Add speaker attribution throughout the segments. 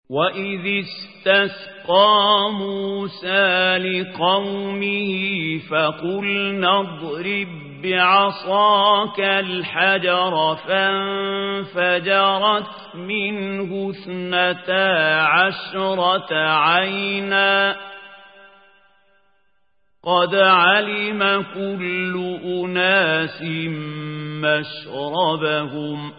Speaker 1: وَإِذِ اسْتَسْقَىٰ مُوسَىٰ لِقَوْمِهِ فَقُلْنَا اضْرِب بِّعَصَاكَ الْحَجَرَ فَانفَجَرَتْ مِنْهُ 12 عَيْنًا قَدْ عَلِمَ كُلُّ أُنَاسٍ مَّشْرَبَهُمْ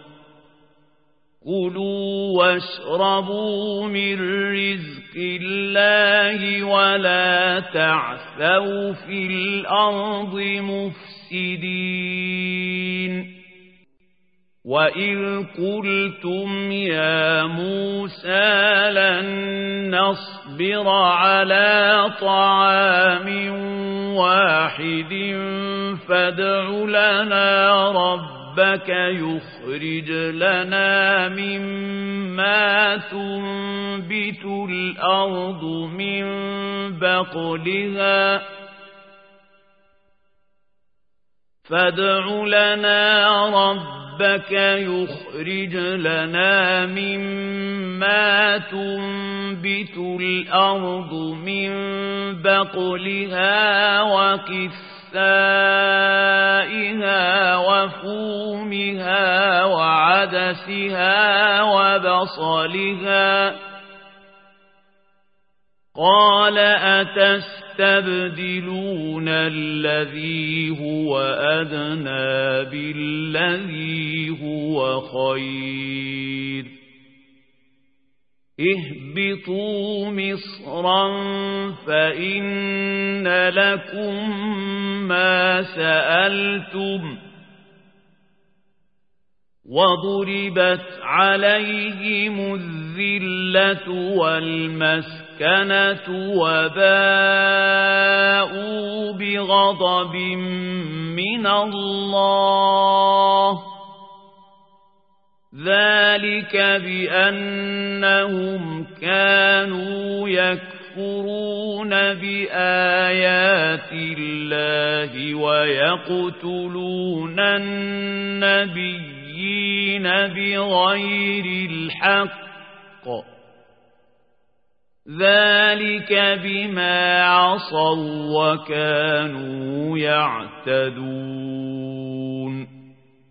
Speaker 1: كُلُوا وَاشْرَبُوا مِن رِّزْقِ اللَّهِ وَلَا تَعْثَوْا فِي الْأَرْضِ مُفْسِدِينَ وَإِذْ قُلْتُمْ يَا مُوسَىٰ لَن نَّصْبِرَ عَلَىٰ طَعَامٍ وَاحِدٍ فَادْعُ لَنَا رَبَّكَ يُخْرِجْ لَنَا مِمَّا تُنبِتُ الْأَرْضُ مِن بَقْلِهَا يخرج لنا مما تنبت الأرض من بقلها وقثائها وفومها وعدسها وبصلها قال أتستبدلون الذي هو أدنى بالذي هو خير اهبطوا مصرا فإن لكم ما سألتم وضربت عليهم الذلة والمسكنة وباءوا بغضب من الله ذلك بأنهم كانوا يكفرون بآيات الله ويقتلون النبيين بغير الحق ذلك بما عصوا وكانوا يعتدون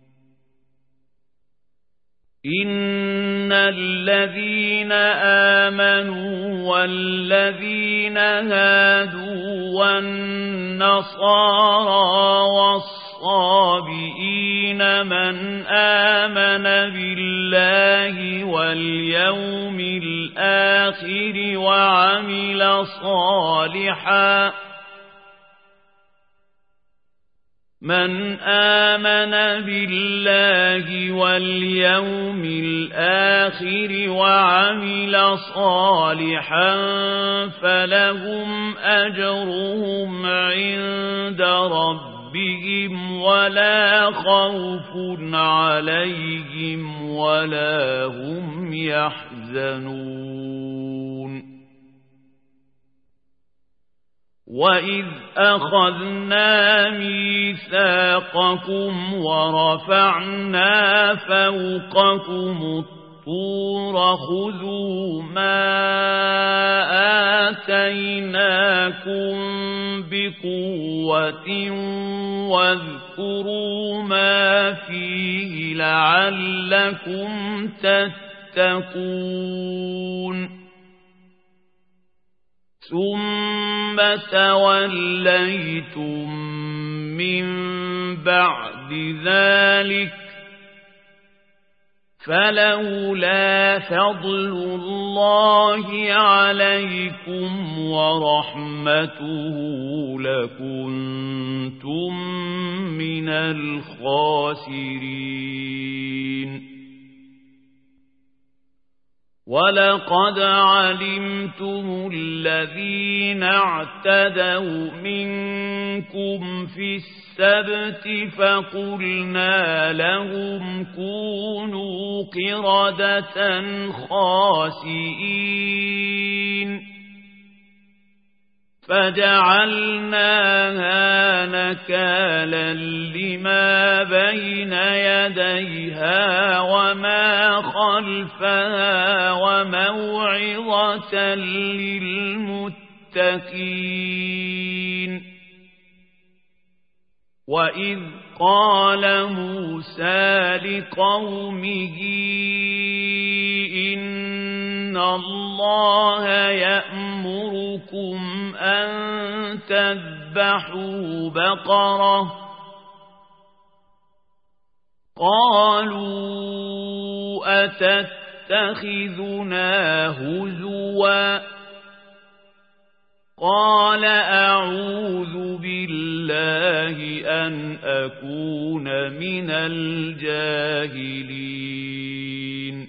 Speaker 1: إن الذين آمنوا والذين هادوا والنصارى والصابئين من آمن بالله واليوم الآخر وعمل صالحا من آمن بالله واليوم الآخر وعمل صالحا فلهم أجرهم عند ربهم ولا خوف عليهم ولا هم يحزنون وَإِذْ أَخَذْنَا مِيثَاقَكُمْ وَرَفَعْنَا فَوْقَكُمُ الطُّورَ خُذُوا مَا آتَيْنَاكُمْ بِقُوَّةٍ وَاذْكُرُوا مَا فِيهِ لَعَلَّكُمْ تَتَّقُونَ ثُمَّ تَوَلَّيْتُمْ مِنْ بَعْدِ ذَلِكَ فَلَوْلَا فَضْلُ اللَّهِ عَلَيْكُمْ وَرَحْمَتُهُ لَكُنْتُمْ مِنَ الْخَاسِرِينَ وَلَقَدْ عَلِمْتُمُ الَّذِينَ اعْتَدَوْا مِنكُمْ فِي السَّبْتِ فَقُلْنَا لَهُمْ كُونُوا قِرَدَةً خَاسِئِينَ فجعلناها نكالا لما بين يديها وما خلفها وموعظة للمتقين. وإذ قال موسى لقومه إن الله يأمركم أن تذبحوا بقرة قالوا أتتخذنا هزوا قال أعوذ بالله أن أكون من الجاهلين.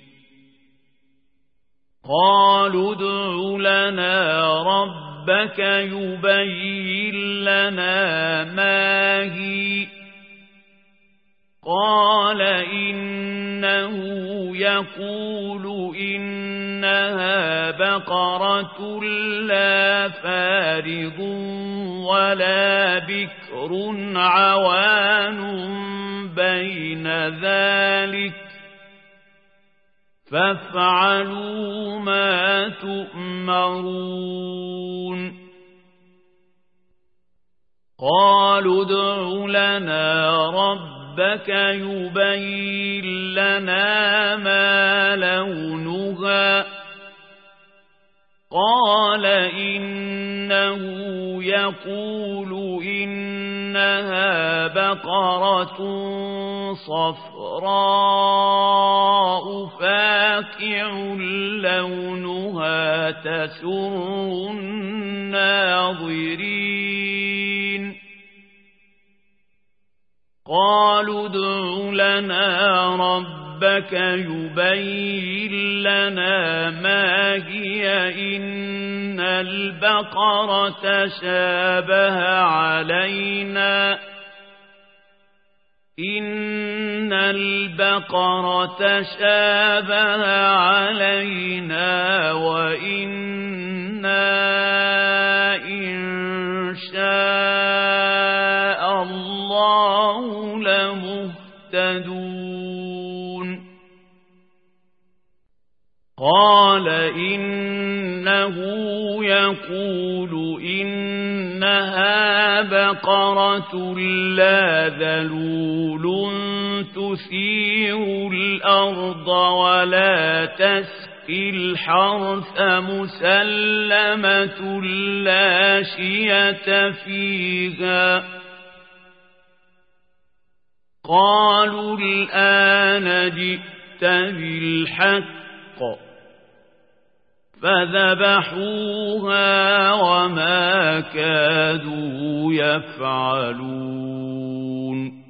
Speaker 1: قالوا ادع لنا ربك يبين لنا ما هي قال إنه يقول إنها بقرة لا فارض ولا بكر عوان بين ذلك فافعلوا ما تؤمرون. قالوا ادع لنا ربك يبين لنا ما لونها قال إنه يقول إنها بقرة صفراء فاقع لونها تسر الناظرين. قالوا ادع لنا ربك يبين لنا ما هي إن البقرة شابه علينا وإنا إن شاء الله لمهتدون. قال إنه يقول إنها بقرة لا ذلول تثير الأرض ولا تسقي الحرث مسلمة لا شية فيها. قالوا الآن جئت بالحق فذبحوها وما كادوا يفعلون.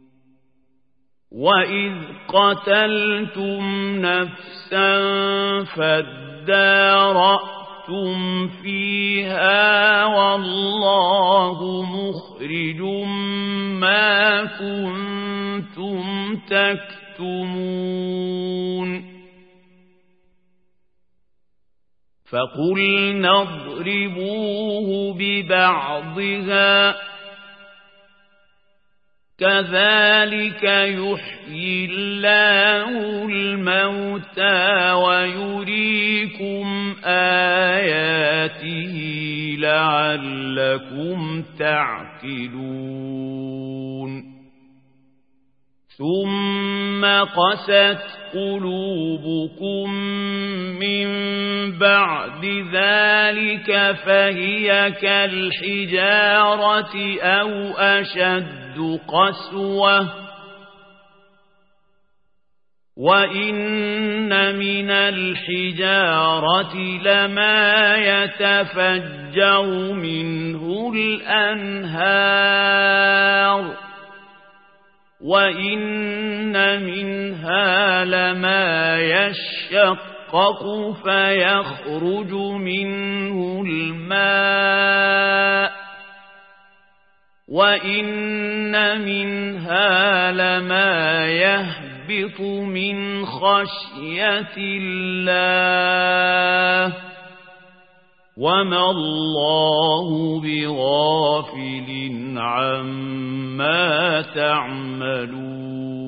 Speaker 1: وإذ قتلتم نفسا فادارأتم فيها والله مخرج ما كنتم تكتمون. فقلنا اضربوه ببعضها كذلك يحيي الله الموتى ويريكم آياته لعلكم تعقلون. ثم قست قلوبكم من بعد ذلك فهي كالحجارة أو أشد قسوة وإن من الحجارة لما يتفجر منه الأنهار وإن منها لما يشقق فيخرج منه الماء وإن منها لما يهبط من خشية الله وما الله بغافل عما تعملون